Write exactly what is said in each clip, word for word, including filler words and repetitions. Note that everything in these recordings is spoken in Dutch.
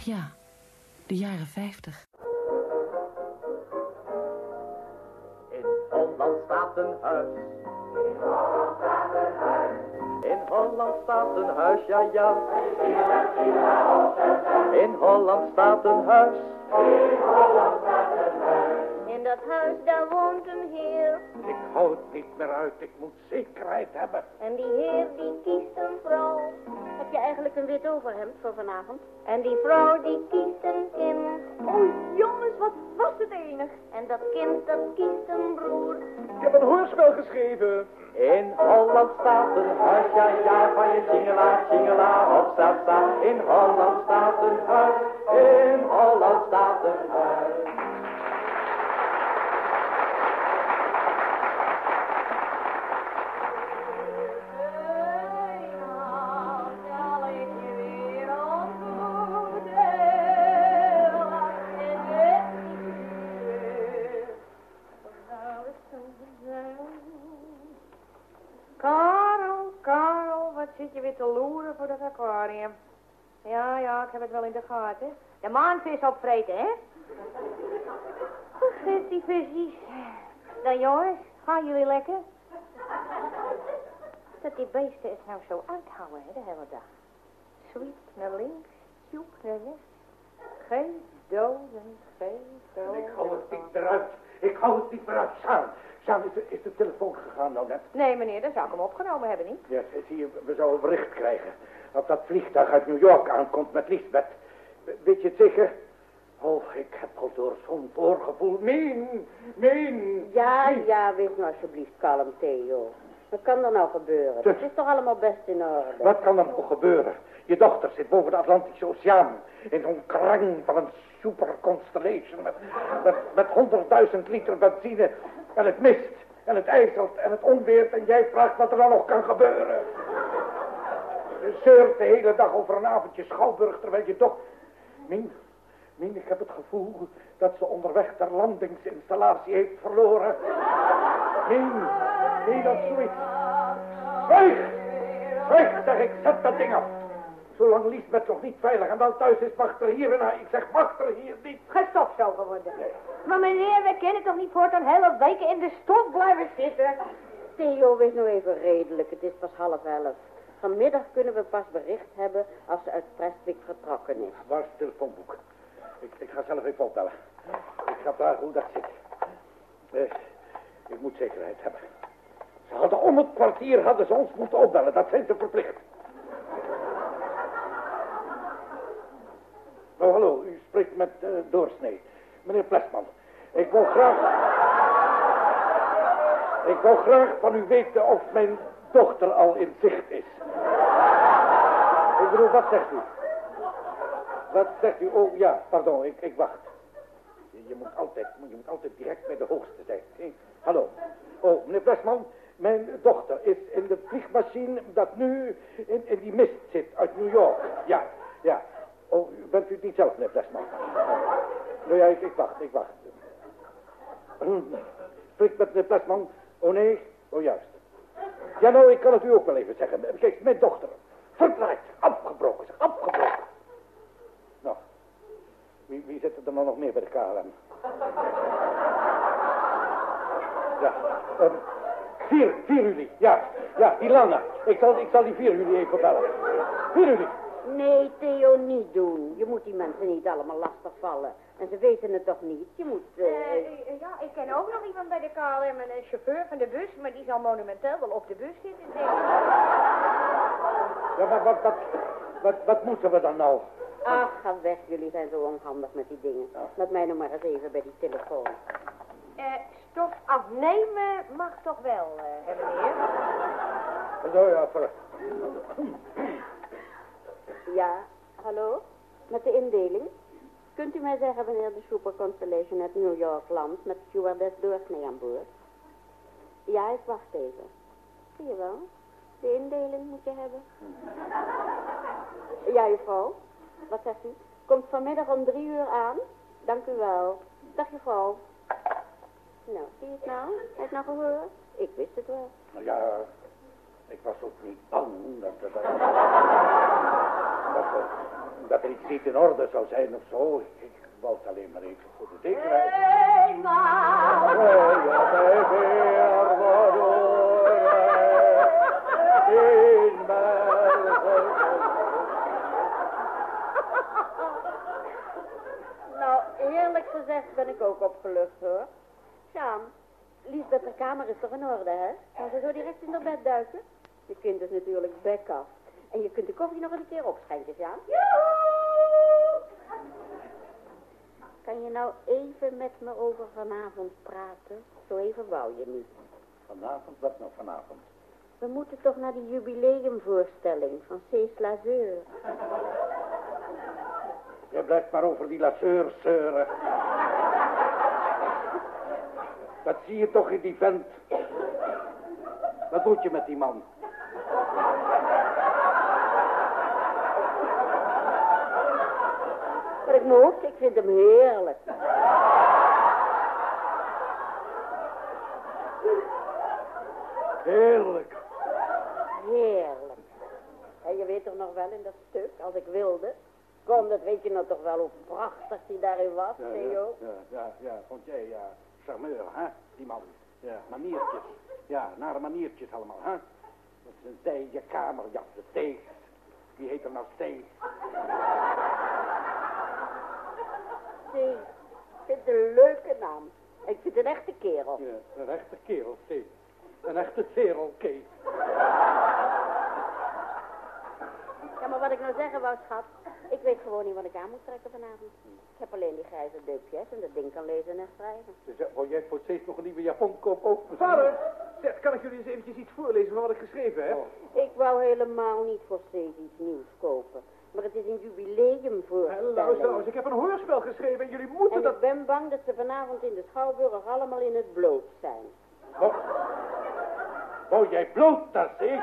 ja, de jaren vijftig. In Holland staat een huis. In Holland staat een huis. In Holland staat een huis, ja ja. In Holland staat een huis. In Holland staat een huis. In dat huis, daar woont een heer. Ik hou het niet meer uit, ik moet zekerheid hebben. En die heer, die kiest een vrouw. Heb je eigenlijk een wit overhemd voor vanavond? En die vrouw, die kiest een kind. Oh jongens, wat was het enig. En dat kind, dat kiest een broer. Ik heb een hoorspel geschreven. In Holland staat een huis, ja ja, van je tjingela, tjingela, op staat sta. In Holland staat een huis, in Holland staat een huis. Karel, Karel, wat zit je weer te loeren voor dat aquarium? Ja, ja, ik heb het wel in de gaten. De maanvis opvreten, hè? Vergeet die visies. Dan jongens, gaan jullie lekker? Dat die beesten het nou zo uithouden, hè, de hele dag. Sweep naar links, sjoep naar rechts. Geen doden, geen doden. Ik hou het niet meer uit. Ik hou het niet meer uit. Sjaan, Sjaan, is de, is de telefoon gegaan nou net? Nee, meneer, dan zou ik hem opgenomen hebben, niet? Ja, zie je, we zouden een bericht krijgen. Dat dat vliegtuig uit New York aankomt met Lisbeth. Weet je het zeker? Oh, ik heb al door zo'n voorgevoel. Meen, meen. Ja, ja, wees nou alsjeblieft kalm, Theo. Wat kan er nou gebeuren? Dus- Het is toch allemaal best in orde? Wat kan er nou gebeuren? Je dochter zit boven de Atlantische Oceaan. In zo'n krang van een super constellation. Met, met, met honderdduizend liter benzine. En het mist. En het ijzelt. En het onweert. En jij vraagt wat er dan nog kan gebeuren. Je zeurt de hele dag over een avondje Schouwburg. Terwijl je toch... Mien, Mien, ik heb het gevoel dat ze onderweg de landingsinstallatie heeft verloren. Mien, nee, dat is zoiets. Zwijg! Zwijg, zeg ik, zet dat ding af. Zolang Liesbeth nog niet veilig en wel thuis is, mag er hier en ik zeg, mag er hier niet. Gestofzogen worden. Maar meneer, we kunnen toch niet voortaan hele weken in de stof blijven zitten? Theo, wees nou even redelijk. Het is pas half elf. Vanmiddag kunnen we pas bericht hebben als ze uit Prestwick vertrokken is. Waar is het telefoonboek? Ik, ik ga zelf even opbellen. Ik ga vragen hoe dat zit. Eh, ik moet zekerheid hebben. Ze hadden om het kwartier hadden ze ons moeten opbellen. Dat zijn ze verplicht. Oh, hallo. U spreekt met uh, Doorsnee. Meneer Plesman. Ik wil graag... Ik wil graag van u weten of mijn dochter al in zicht is. Ik bedoel, wat zegt u? Wat zegt u? Oh, ja, pardon, ik, ik wacht. Je, je, moet altijd, je moet altijd direct bij de hoogste zijn. Hey, hallo. Oh, meneer Plesman, mijn dochter is in de vliegmachine dat nu in, in die mist zit uit New York. Ja, ja. Oh, bent u het niet zelf, meneer Plesman? Nou ja, ik, ik wacht, ik wacht. Spreek met meneer Plesman. Oh nee, oh juist. Ja, nou, ik kan het u ook wel even zeggen. Kijk, mijn dochter. Verdraaid, afgebroken, zeg, afgebroken. Nou, wie, wie zit er dan nog meer bij de K L M? Ja, um, vier, vier juli, ja, ja, Ilana. Ik zal, ik zal die vier juli even bellen. vier juli. Nee, Theo, niet doen. Je moet die mensen niet allemaal lastigvallen. En ze weten het toch niet? Je moet... Uh... Uh, ja, ik ken ook nog iemand bij de K L M, een chauffeur van de bus, maar die zal monumenteel wel op de bus zitten. Ja, maar wat, wat, wat, wat moeten we dan nou? Ach, ga weg. Jullie zijn zo onhandig met die dingen. Laat mij nog maar eens even bij die telefoon. Eh, uh, stof afnemen mag toch wel, uh, hè, meneer? Zo, ja, voor... Ja, hallo? Met de indeling? Kunt u mij zeggen wanneer de Super Constellation uit New York landt met stewardess Doorsnee aan boord? Ja, ik wacht even. Zie je wel? De indeling moet je hebben. Ja, juffrouw. Wat zegt u? Komt vanmiddag om drie uur aan? Dank u wel. Dag, juffrouw. Nou, zie je het nou? Heb je het nou gehoord? Ik wist het wel. Nou ja, ik was ook niet bang dat... dat, dat, dat Dat er iets niet in orde zou zijn of zo. Ik wou het alleen maar even voor de zekerheid. Eenmaal. Oh, ja, bij weer verloren. Eenmaal Nou, eerlijk gezegd ben ik ook opgelucht, hoor. Sjaan, Liesbeth, de kamer is toch in orde, hè? Kan ze zo direct in haar bed duiken? Je kind is natuurlijk bek af. En je kunt de koffie nog een keer opschenken, Sjaan. Kan je nou even met me over vanavond praten? Zo even wou je niet. Vanavond? Wat nou vanavond? We moeten toch naar die jubileumvoorstelling van Cees Lazeur. Je blijft maar over die lasseur zeuren. Dat zie je toch in die vent. Wat moet je met die man? Maar ik moet, ik vind hem heerlijk. Heerlijk. Heerlijk. En je weet toch nog wel in dat stuk, als ik wilde. Kom, dat weet je nou toch wel hoe prachtig die daarin was, Ja, Theo. ja, ja, ja, ja, vond jij, ja, charmeur, hè, die man. Ja, maniertjes. Ja, nare maniertjes allemaal, hè. Dat is een zijde kamerjas, de Steeg. Wie heet er nou Steeg? Steeg. Ik vind het een leuke naam. Ik vind het een echte kerel. Ja, een echte kerel, Steeg. Een echte kerel, Kees. Ja, maar wat ik nou zeggen wou, schat. Ik weet gewoon niet wat ik aan moet trekken vanavond. Ik heb alleen die grijze deupjes en dat ding kan lezen en schrijven. Dus uh, wou jij voor steeds nog een nieuwe japon kopen ook? Vader, zeg, kan ik jullie eens eventjes iets voorlezen van wat ik geschreven heb? Oh. Ik wou helemaal niet voor steeds iets nieuws kopen. Maar het is een jubileumvoorstelling. Luister nou eens, ik heb een hoorspel geschreven en jullie moeten En dat... ik ben bang dat ze vanavond in de Schouwburg allemaal in het bloot zijn. Wou, wou jij bloot, dat is?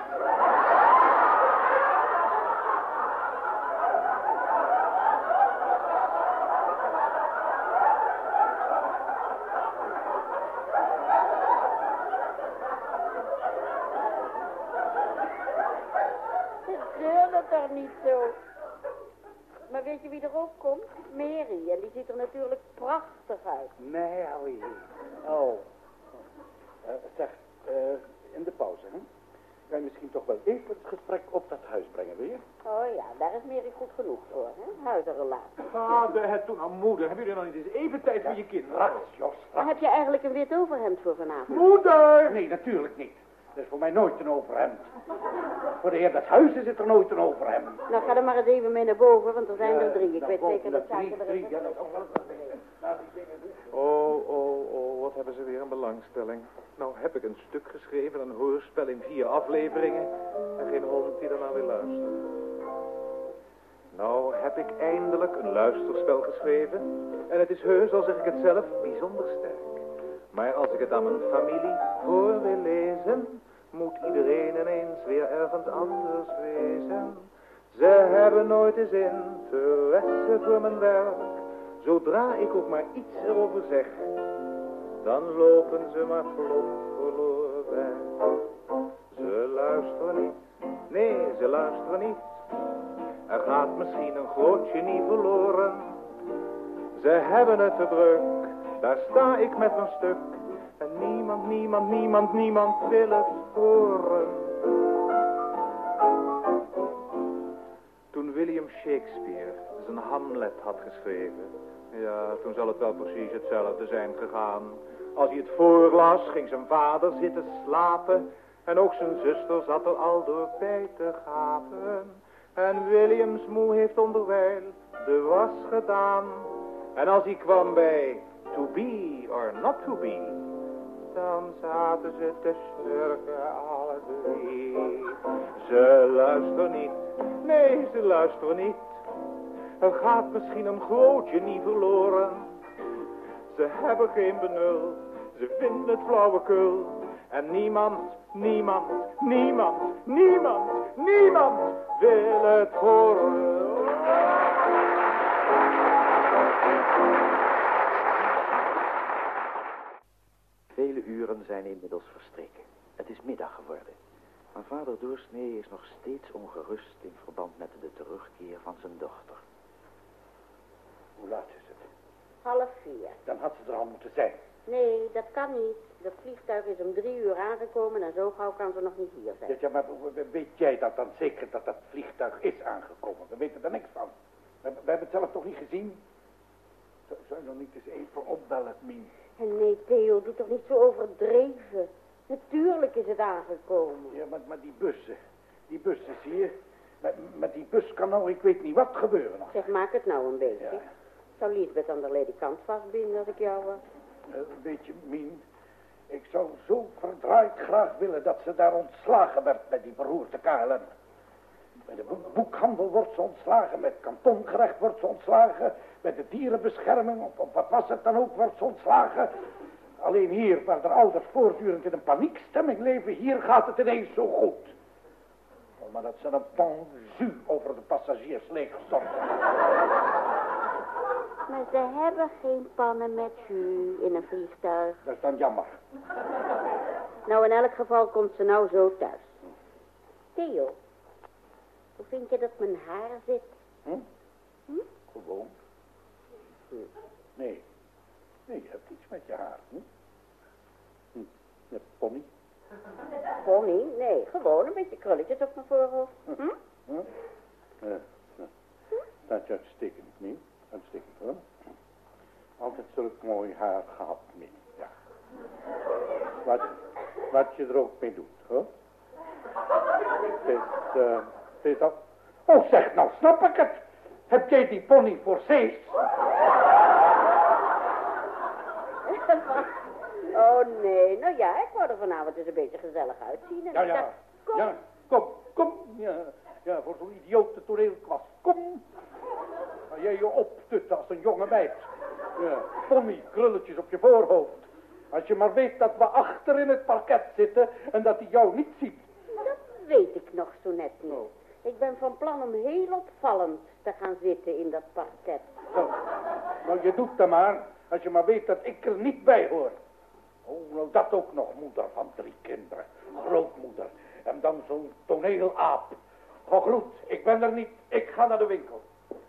Toch niet zo. Maar weet je wie er ook komt? Mary. En die ziet er natuurlijk prachtig uit. Mary. Oh. Uh, zeg, uh, in de pauze, hè? Kan je misschien toch wel even het gesprek op dat huis brengen, wil je? Oh ja, daar is Mary goed genoeg voor, hè? Huizenrelatie. Vader, het toen aan moeder. Hebben jullie nou niet eens even tijd voor je kinderen? Straks, Jos, Maar straks. heb je eigenlijk een wit overhemd voor vanavond? Moeder! Nee, natuurlijk niet. Dat is voor mij nooit een overhemd. Voor de heer des huizes zit er nooit een overhemd. Nou, ga er maar eens even mee naar boven, want er zijn Ja, er drie. Ik nou, weet boven zeker dat de drie, zaken er drie, is. ja, dat is ook wel Oh, oh, oh, wat hebben ze weer een belangstelling. Nou heb ik een stuk geschreven, een hoorspel in vier afleveringen en geen hond die ernaar wil luisteren. Nou heb ik eindelijk een luisterspel geschreven en het is heus, al zeg ik het zelf, bijzonder sterk. Maar als ik het aan mijn familie voor wil lezen, moet iedereen ineens weer ergens anders wezen. Ze hebben nooit eens interesse voor mijn werk. Zodra ik ook maar iets erover zeg, dan lopen ze maar plomp verloren weg. Ze luisteren niet, nee, ze luisteren niet. Er gaat misschien een groot genie verloren. Ze hebben het te druk, daar sta ik met mijn stuk. En niemand, niemand, niemand, niemand wil het horen. Toen William Shakespeare zijn Hamlet had geschreven, ja, toen zal het wel precies hetzelfde zijn gegaan. Als hij het voorlas, ging zijn vader zitten slapen. En ook zijn zuster zat er al door bij te gapen. En Williams moe heeft onderwijl de was gedaan. En als hij kwam bij to be or not to be, dan zaten ze te snurken alle drie. Ze luisteren niet, nee, ze luisteren niet. Er gaat misschien een groot genie verloren. Ze hebben geen benul, ze vinden het flauwekul. En niemand, niemand, niemand, niemand, niemand wil het horen. Vele uren zijn inmiddels verstreken. Het is middag geworden. Maar vader Doorsnee is nog steeds ongerust in verband met de terugkeer van zijn dochter. Hoe laat is het? Half vier. Dan had ze er al moeten zijn. Nee, dat kan niet. Dat vliegtuig is om drie uur aangekomen en zo gauw kan ze nog niet hier zijn. Ja, ja, maar weet jij dat dan zeker dat dat vliegtuig is aangekomen? We weten er niks van. We, we hebben het zelf toch niet gezien? Zou, zou je nog niet eens even opbellen, Mien? En nee, Theo, doe toch niet zo overdreven. Natuurlijk is het aangekomen. Ja, maar, maar die bussen, die bussen, zie je? Met, met die bus kan nou, ik weet niet wat gebeuren nog. Zeg, maak het nou een beetje. Ja. Ik zou Liesbeth aan de ledikant vastbinden als ik jou was. Uh, weet je, Mien, ik zou zo verdraaid graag willen dat ze daar ontslagen werd bij die beroerte K L M. Bij de boek boekhandel wordt ze ontslagen, met kantongerecht wordt ze ontslagen, bij de dierenbescherming, of, of wat was het dan ook, wordt ze ontslagen. Alleen hier, waar de ouders voortdurend in een paniekstemming leven, hier gaat het ineens zo goed. Oh, maar dat ze een pensu over de passagiers leegstorten. Maar ze hebben geen pannen met jus in een vliegtuig. Dat is dan jammer. Nou, in elk geval komt ze nou zo thuis. Theo, hoe vind je dat mijn haar zit? Hm? Hm? Gewoon. Hm. Nee. Nee, je hebt iets met je haar. Hm? Hm. Je pony. Pony? Nee, gewoon een beetje krulletjes op mijn voorhoofd. Hm? Hm? Ja, ja. Dat is uitstekend, Mien. Uitstekend, hoor. Altijd zulk mooi haar gehad, Mien. Ja. Wat, wat je er ook mee doet, hoor. Het is, uh, het is al... Oh, zeg, nou snap ik het. Heb jij die pony voor Zees? Oh, nee. Nou ja, ik wou er vanavond eens een beetje gezellig uitzien. En Ja, ik ja. dacht, kom. Ja, kom, kom. Ja, ja, voor zo'n idiote toneelklas. Kom. Waar jij je opstut als een jonge meid. Ja, pony, krulletjes op je voorhoofd. Als je maar weet dat we achter in het parket zitten en dat hij jou niet ziet. Dat weet ik nog zo net niet. Oh. Ik ben van plan om heel opvallend te gaan zitten in dat parket. Zo. Nou, je doet dat maar, als je maar weet dat ik er niet bij hoor. Oh, nou dat ook nog, moeder van drie kinderen. Grootmoeder. En dan zo'n toneelaap. Gegroet, ik ben er niet, ik ga naar de winkel.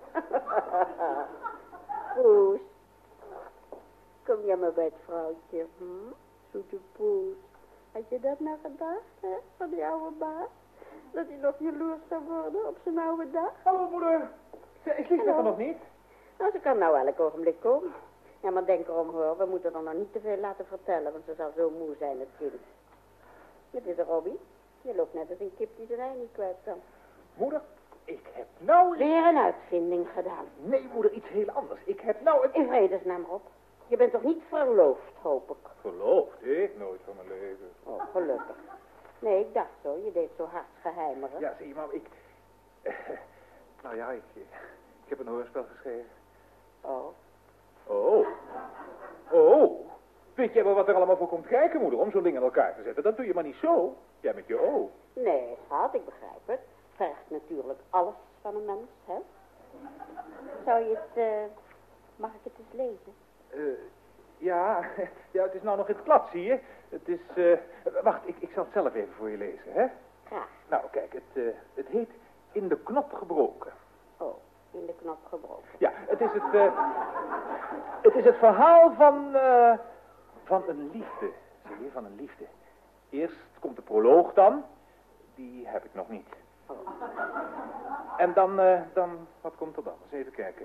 Poes. Kom jij maar bij het vrouwtje, hm? Zoete poes. Had je dat nou gedacht, hè? Van die oude baas? Dat hij nog jaloers zou worden op zijn oude dag? Hallo, moeder. Is Liesbeth er nog niet? Nou, ze kan nou elk ogenblik komen. Ja, maar denk erom, hoor. We moeten er nog niet te veel laten vertellen, want ze zal zo moe zijn, het kind. Wat is er, Robbie? Je loopt net als een kip die zijn ei niet kwijt kan. Moeder, ik heb nou... Weer een uitvinding gedaan. Nee, moeder, iets heel anders. Ik heb nou een... In vredesnaam, Rob. Je bent toch niet verloofd, hoop ik? Verloofd? Ik nooit van mijn leven. Oh, gelukkig. Nee, ik dacht zo. Je deed zo hard geheimerig. Ja, zie je, maar ik... nou ja, ik, ik heb een hoorspel geschreven. Oh. Oh. Oh. Weet jij wel wat er allemaal voor komt kijken, moeder, om zo'n ding in elkaar te zetten? Dat doe je maar niet zo. Jij met je o. Nee, schat, ik begrijp het. Vergt natuurlijk alles van een mens, hè? Zou je het... Uh... Mag ik het eens lezen? Uh, ja, ja, het is nou nog in het plat, zie je. Het is... Uh... Wacht, ik, ik zal het zelf even voor je lezen, hè? Graag. Nou, kijk, het, uh, het heet In de knop gebroken. Oh, in de knop gebroken. Ja, het is het... Uh... Het is het verhaal van... Uh... Van een liefde, zie je, van een liefde. Eerst komt de proloog dan. Die heb ik nog niet. Oh. En dan, uh, dan, wat komt er dan? Eens even kijken.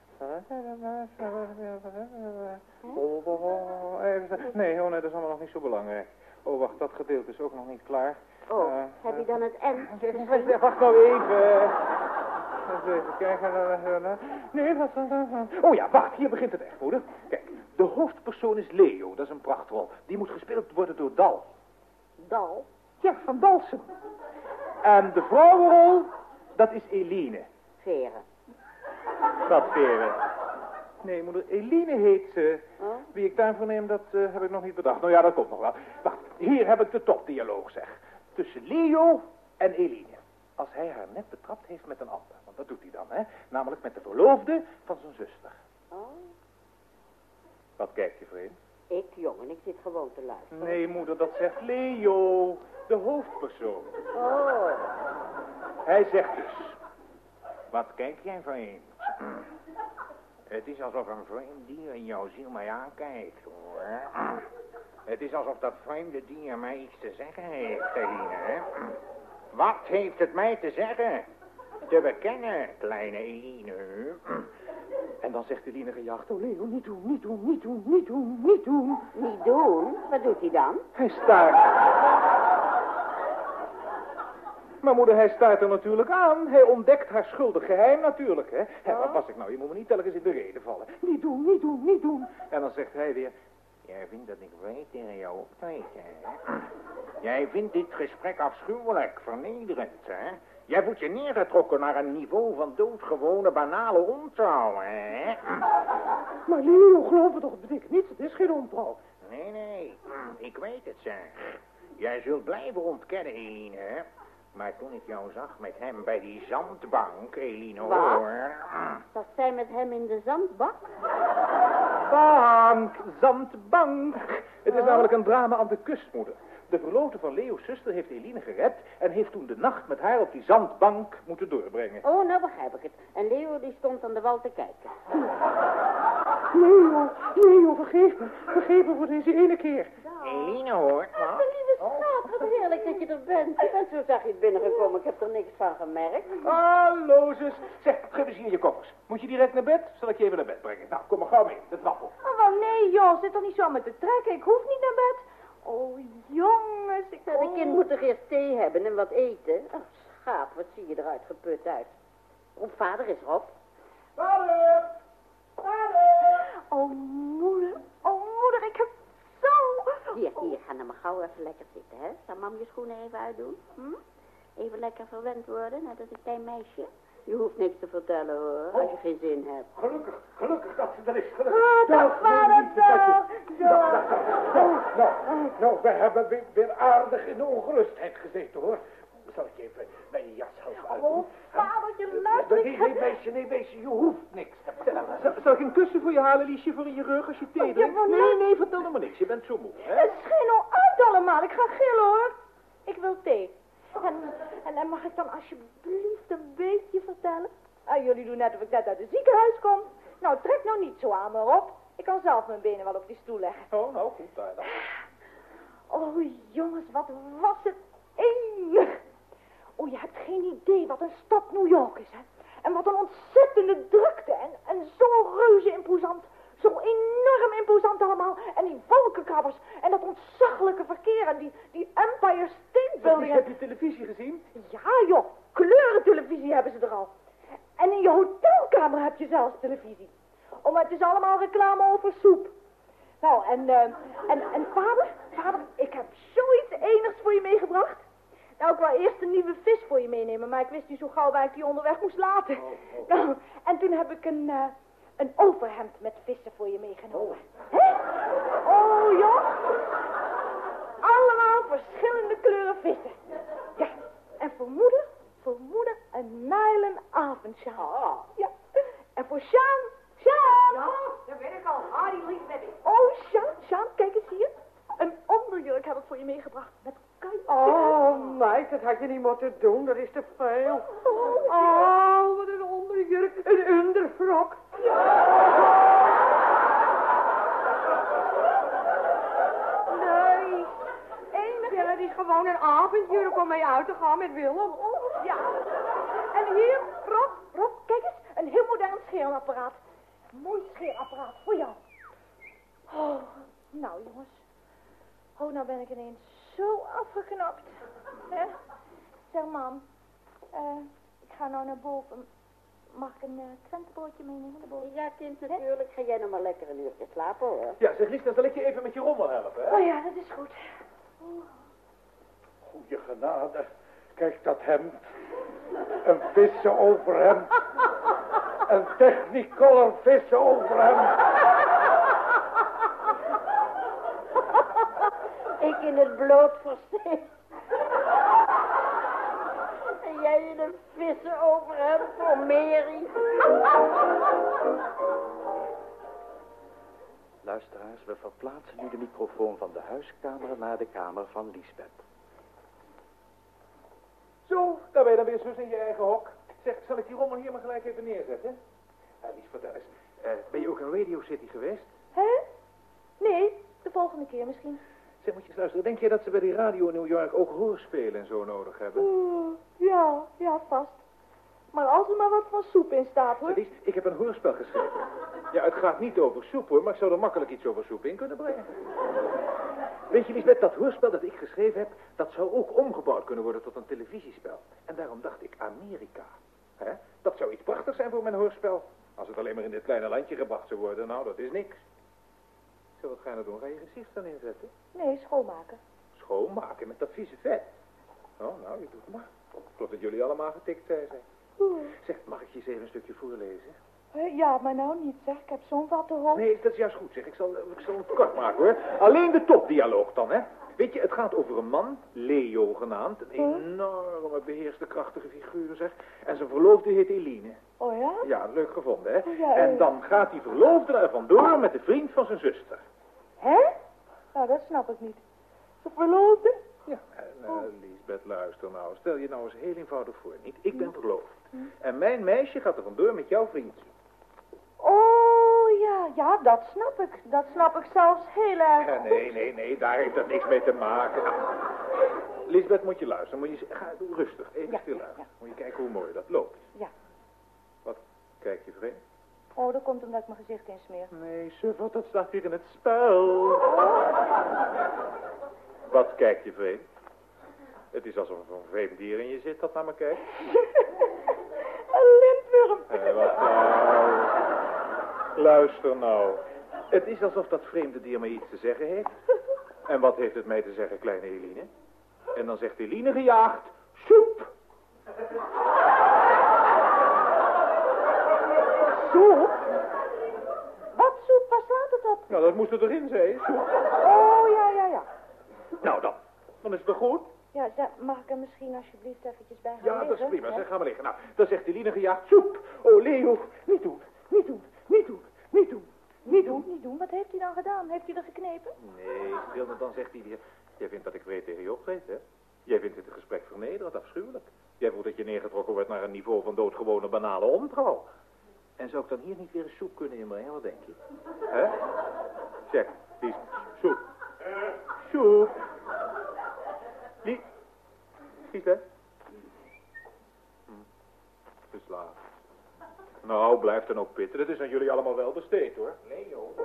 Nee, oh nee, dat is allemaal nog niet zo belangrijk. Oh, wacht, dat gedeelte is ook nog niet klaar. Oh, uh, heb je dan het en? Uh, wacht nou even. Even kijken. Nee, dat... Oh ja, wacht, hier begint het echt, moeder. Kijk, de hoofdpersoon is Leo, dat is een prachtrol. Die moet gespeeld worden door Dal. Dal? Ja, van Dalsen. En de vrouwenrol, dat is Eline. Veren. Wat Veren? Nee, moeder, Eline heet ze. Oh? Wie ik daarvoor neem, dat uh, heb ik nog niet bedacht. Nou ja, dat komt nog wel. Wacht, hier heb ik de topdialoog, zeg. Tussen Leo en Eline. Als hij haar net betrapt heeft met een ander. Want dat doet hij dan, hè. Namelijk met de verloofde van zijn zuster. Oh. Wat kijk je, vriend? Ik, jongen, ik zit gewoon te luisteren. Nee, moeder, dat zegt Leo, de hoofdpersoon. Oh. Hij zegt dus... Wat kijk jij vreemd? Het is alsof een vreemd dier in jouw ziel mij aankijkt, hoor. Het is alsof dat vreemde dier mij iets te zeggen heeft, Eline. Wat heeft het mij te zeggen? Te bekennen, kleine Eline. En dan zegt Eline gejaagd, oh Leo, niet doen, niet doen, niet doen, niet doen, niet doen. Niet doen? Wat doet hij dan? Hij staart. Maar moeder, hij staart er natuurlijk aan. Hij ontdekt haar schuldig geheim natuurlijk, hè. En wat was ik nou? Je moet me niet telkens in de reden vallen. Niet doen, niet doen, niet doen. En dan zegt hij weer... Jij vindt dat ik weet tegen jou optreed, hè? Jij vindt dit gesprek afschuwelijk, vernederend, hè? Jij voelt je neergetrokken naar een niveau van doodgewone, banale ontrouw, hè? Maar Leo, geloof me toch, het betekent niets, het is geen ontrouw. Nee, nee, ik weet het, zeg. Jij zult blijven ontkennen, Eline, hè? Maar toen ik jou zag met hem bij die zandbank, Eline, hoor... Dat zij met hem in de zandbak? Bank, zandbank. Het is namelijk een drama aan de kust, moeder. De verloofde van Leo's zuster heeft Eline gered... en heeft toen de nacht met haar op die zandbank moeten doorbrengen. Oh, nou begrijp ik het. En Leo die stond aan de wal te kijken. Leo, Leo, vergeef me. Vergeef me voor deze ene keer. Eline, hoor. Ach, lieve schat, wat heerlijk dat je er bent. En zo zag je het binnengekomen, ik heb er niks van gemerkt. Hallo, zus. Zeg, geef eens hier je koffers. Moet je direct naar bed? Zal ik je even naar bed brengen? Nou, kom maar gauw mee, de trap op. Oh, wel nee, joh, zit toch niet zo met te trekken. Ik hoef niet naar bed. Oh, jongens, ik... De kind moet toch eerst thee hebben en wat eten? Oh, schaap, wat zie je eruit geput uit. Roep vader is erop. Vader! Vader! Oh, moeder. Oh, moeder, ik heb zo... Hier, hier, ga nou maar gauw even lekker zitten, hè. Zal mam je schoenen even uitdoen? Hm? Even lekker verwend worden, net als een klein meisje. Je hoeft niks te vertellen, hoor, als je geen zin hebt. Gelukkig, gelukkig dat ze er is. Gelukkig. Oh, dag, vader, dag. Nou, nou, nou, nou, we hebben weer, weer aardig in de ongerustheid gezeten, hoor. Zal ik je even bij je jas helpen uitdoen? Oh, vadertje, luister, Nee, ik nee, heb... meisje, nee, meisje, je hoeft niks te vertellen. Zal, zal ik een kussen voor je halen, Liesje, voor in je rug als je thee Oh, ja, drinkt? maar Nee, nou- nee, vertel nog maar niks. Je bent zo moe, hè? Het scheen al uit allemaal. Ik ga gillen, hoor. Ik wil thee. En, en, en mag ik dan alsjeblieft een beetje vertellen? Ah, jullie doen net of ik net uit het ziekenhuis kom. Nou, trek nou niet zo aan me op. Ik kan zelf mijn benen wel op die stoel leggen. Oh, nou, goed daar dan. Oh, jongens, wat was het enig. Oh, je hebt geen idee wat een stad New York is, hè. En wat een ontzettende drukte. En, en zo reuze imposant. Zo enorm imposant allemaal. En die wolkenkrabbers. En dat ontzaglijke verkeer. En die, die Empire State Building. Heb je televisie gezien? Ja, joh. Kleurentelevisie hebben ze er al. En in je hotelkamer heb je zelfs televisie. Oh, maar het is allemaal reclame over soep. Nou, en, uh, en, en vader, vader, ik heb zoiets enigs voor je meegebracht. Nou, ik wou eerst een nieuwe vis voor je meenemen, maar ik wist niet zo gauw waar ik die onderweg moest laten. Oh, oh. Nou, en toen heb ik een, uh, een overhemd met vissen voor je meegenomen. Hè? Oh, joh. Allemaal verschillende kleuren vissen. Ja, en voor moeder, voor moeder een nylon avondsjaal. Ja, en voor Sjaan, Sjaan. Ja, dat weet ik al. Ah, die lief met ik. Oh, Sjaan, Sjaan, kijk eens hier. Een onderjurk heb ik voor je meegebracht met kuiten. Oh, meid, dat had je niet moeten doen. Dat is te veel. Oh, wat een onderjurk. Een underfrok. Nee, enig. Ja, dat is gewoon een avondjurk om mee uit te gaan met Willem. Ja. En hier, Rob, Rob, kijk eens. Een heel modern scheerapparaat. Een mooi scheerapparaat voor jou. Oh, nou jongens. Oh, nou ben ik ineens zo afgeknapt. Hè? Zeg, mam. eh, ik ga nou naar boven. Mag ik een uh, krentenbroodje meenemen naar boven? Ja, kind, natuurlijk. Ga jij nog maar lekker een uurtje slapen, hoor. Ja, zeg Lies, dan zal ik je even met je rommel helpen, hè? Oh ja, dat is goed. Goeie genade. Kijk dat hemd. Een vissen overhemd. Een Technicolor vissen overhemd. Ik in het bloot versteed. En jij in een vissen overhemd voor Mary. Luisteraars, we verplaatsen nu de microfoon van de huiskamer naar de kamer van Liesbeth. Zo, daar ben je dan weer zus in je eigen hok. Zeg, zal ik die rommel hier maar gelijk even neerzetten? Ja, Lies, vertel eens. Uh, ben je ook in Radio City geweest? Hè? Nee, de volgende keer misschien. Zeg, moet je eens luisteren. Denk je dat ze bij die radio in New York ook hoorspelen en zo nodig hebben? Uh, ja, ja, vast. Maar als er maar wat van soep in staat, hoor. Zeg, Lies, ik heb een hoorspel geschreven. Ja, het gaat niet over soep, hoor, maar ik zou er makkelijk iets over soep in kunnen brengen. Weet je, Liesbeth, dat hoorspel dat ik geschreven heb, dat zou ook omgebouwd kunnen worden tot een televisiespel. En daarom dacht ik, Amerika. Hè? Dat zou iets prachtigs zijn voor mijn hoorspel. Als het alleen maar in dit kleine landje gebracht zou worden, nou, dat is niks. Zo, wat ga je nou doen? Ga je gezicht dan inzetten? Nee, schoonmaken. Schoonmaken met dat vieze vet? Oh, nou, je doet het maar. Ik geloof dat jullie allemaal getikt zijn. Zeg, mag ik je eens even een stukje voorlezen? Ja, maar nou niet, zeg. Ik heb zo'n vatte hoofd. Nee, dat is juist goed, zeg. Ik zal, ik zal het kort maken, hoor. Alleen de topdialoog dan, hè. Weet je, het gaat over een man, Leo genaamd. Een enorme, beheerste, krachtige figuur, zeg. En zijn verloofde heet Eline. Oh ja? Ja, leuk gevonden, hè. Oh, ja, en eh. dan gaat die verloofde er vandoor met de vriend van zijn zuster. Hè? Nou, dat snap ik niet. Zijn verloofde? Ja, en, uh, Liesbeth, luister nou. Stel je nou eens heel eenvoudig voor. Niet, ik ben verloofd. En mijn meisje gaat er vandoor met jouw vriendje. Oh, ja, ja, dat snap ik. Dat snap ik zelfs heel erg Ja, goed. nee, nee, nee, daar heeft dat niks mee te maken. Lisbeth, moet je luisteren. Moet je, ga, doe rustig, even Ja, stil ja, uit. ja. Moet je kijken hoe mooi dat loopt. Ja. Wat, kijk je vreemd? Oh, dat komt omdat ik mijn gezicht insmeer. Nee, suffert, dat staat hier in het spel. Wat kijk je vreemd? Het is alsof er een vreemd dier in je zit dat naar me kijkt. Een lintworm. Hé, wat nou? Luister nou. Het is alsof dat vreemde dier me iets te zeggen heeft. En wat heeft het mij te zeggen, kleine Eline? En dan zegt Eline gejaagd, soep. Soep? Wat soep? Waar staat het op? Nou, dat moest er erin zijn, soep. Oh, ja, ja, ja. Nou dan, dan is het wel goed. Ja, ja, mag ik er misschien alsjeblieft eventjes bij gaan Ja, liggen? dat is prima. hè? Zeg, ga maar liggen. Nou, dan zegt Eline gejaagd, soep. Oh, Leo, niet doen, niet doen, niet doen, niet doen, niet doen. Niet doen? Wat heeft hij dan gedaan? Heeft hij er geknepen? Nee, stil, dan zegt hij weer, jij vindt dat ik weet tegen je optreed, hè? Jij vindt dit een gesprek vernederend, afschuwelijk. Jij voelt dat je neergetrokken wordt naar een niveau van doodgewone banale ontrouw. En zou ik dan hier niet weer een soep kunnen inbrengen? Wat denk je? Hè? Zeg, die soep. Soep. Die. Schiet, hè? Hm. Geslaagd. Nou, blijf dan ook pitten. Dat is aan jullie allemaal wel besteed, hoor. Nee, joh.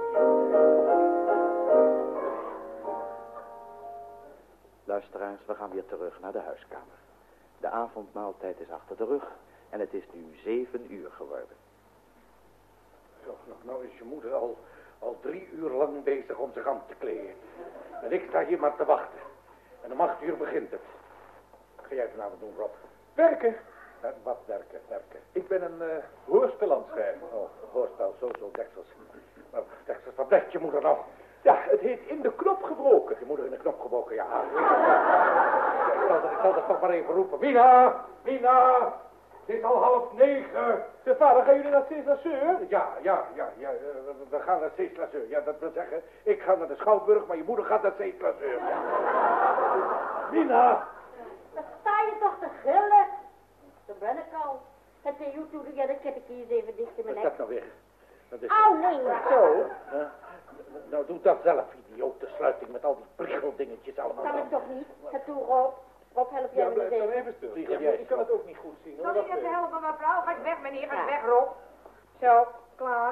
Luisteraars, we gaan weer terug naar de huiskamer. De avondmaaltijd is achter de rug en het is nu zeven uur geworden. Zo, nou, nou is je moeder al, al drie uur lang bezig om zich aan te kleden. En ik sta hier maar te wachten. En om acht uur begint het. Wat ga jij vanavond doen, Rob? Werken. En wat werken, werken? Ik ben een uh, hoorspel aan het schrijven. Oh, hoorspel, zo, zo, deksels. Maar deksels, wat blijft je moeder nou? Ja, het heet In de Knop Gebroken. Je moeder in de knop gebogen, ja. Ik zal, ik zal dat toch maar even roepen. Mina, Mina, het is al half negen. Zeg, vader, gaan jullie naar Saint-Lasseur? Ja, ja, ja, ja, eh, we- we gaan naar Saint-Lasseur. Ja, dat wil zeggen, ik ga naar de Schouwburg, maar je moeder gaat naar Saint-Lasseur. Mina! Dan sta je toch te gillen. Zo ben ik al. Het is you toe together, ik heb ik hier eens even dicht in Wat mijn is nek. dat nou weer? Dat is... Oh, nee, niet zo. Huh? Nou, doe dat zelf, idioot. De sluiting met al die prikkeldingetjes allemaal. Kan ik toch niet? Het toe, Rob. Rob, help jij Ja, me blijf eens dan even. even stil. Vliegel Ja, jij ik kan het ook niet goed zien. hoor. Zal Wacht ik even even. helpen, mevrouw? Ga ik weg, meneer? Ga ik Ja. weg, Rob? Zo, klaar.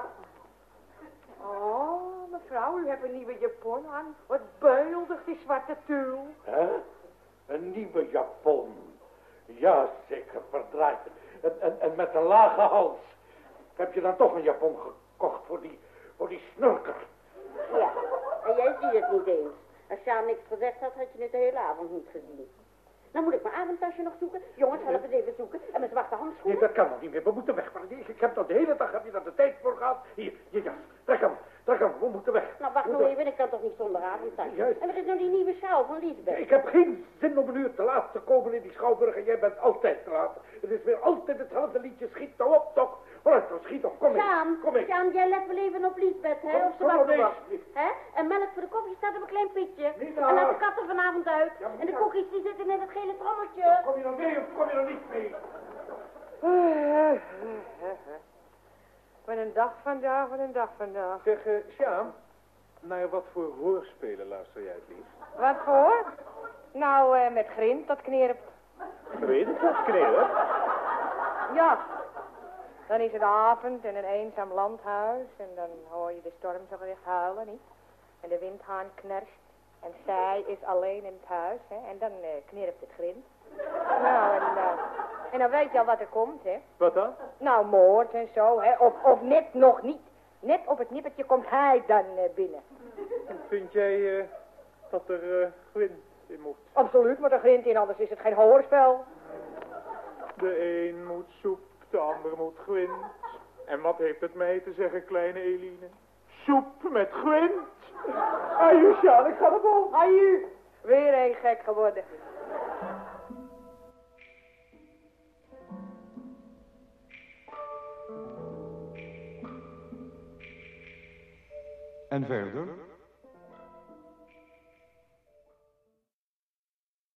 Oh, mevrouw, u hebt een nieuwe japon aan. Wat beeldig, die zwarte tuil. Hè? Een nieuwe japon. Ja, zeker, verdraaid. En, en, en met een lage hals. Heb je dan toch een japon gekocht voor die, voor die snurker? Ja, en jij ziet het niet eens. Als Sjaan niks gezegd had, had je het de hele avond niet gezien. Dan moet ik mijn avondtasje nog zoeken. Jongens, help eens even zoeken. En mijn zwarte Nee, handschoenen. dat kan nog niet meer. We moeten weg. Maar ik heb dat de hele dag, heb je dat de tijd voor gehad. Hier, je jas. Trek hem, trek hem. We moeten weg. Nou, wacht We nou even, ik kan toch niet zonder avondtuin. Juist. En wat is nou die nieuwe sjaal van Liesbeth? Ik heb geen zin om een uur te laat te komen in die schouwburg en jij bent altijd te laat. Het is weer altijd hetzelfde liedje. Schiet nou op, toch. Vooruit, nou, schiet op. Kom ik. Sjaan, Kom ik. Sjaan, jij let wel even op Liesbeth, hè, Kom, of ze kom wakker nou wordt. eens. Hè? En melk voor de koffie staat op een klein pitje. Nina. En laat de katten vanavond uit. Ja, maar En de ja. koekjes die zitten in het gele trommeltje. Kom je nou mee of kom je nou niet mee? Wat een dag vandaag, wat een dag vandaag. Zeg, uh, Sjaan, naar wat voor hoorspelen luister jij het liefst? Wat voor? Nou, eh, met grind, dat knerpt. Grind, dat kneren. Ja. Dan is het avond in een eenzaam landhuis en dan hoor je de storm zo gericht huilen, niet? En de windhaan knerst en zij is alleen in het huis, hè? En dan uh, knirpt het grind. Nou, en, uh, en dan weet je al wat er komt, hè? Wat dan? Nou, moord en zo, hè? Of, of net nog niet. Net op het nippertje komt hij dan uh, binnen. Vind jij uh, dat er uh, grind in moet? Absoluut, maar er grind in, anders is het geen hoorspel. De een moet soep, de ander moet grind. En wat heeft het mij te zeggen, kleine Eline? Soep met grind? Aju, Sjaan, ik ga naar boven. Aju, weer een gek geworden. En verder?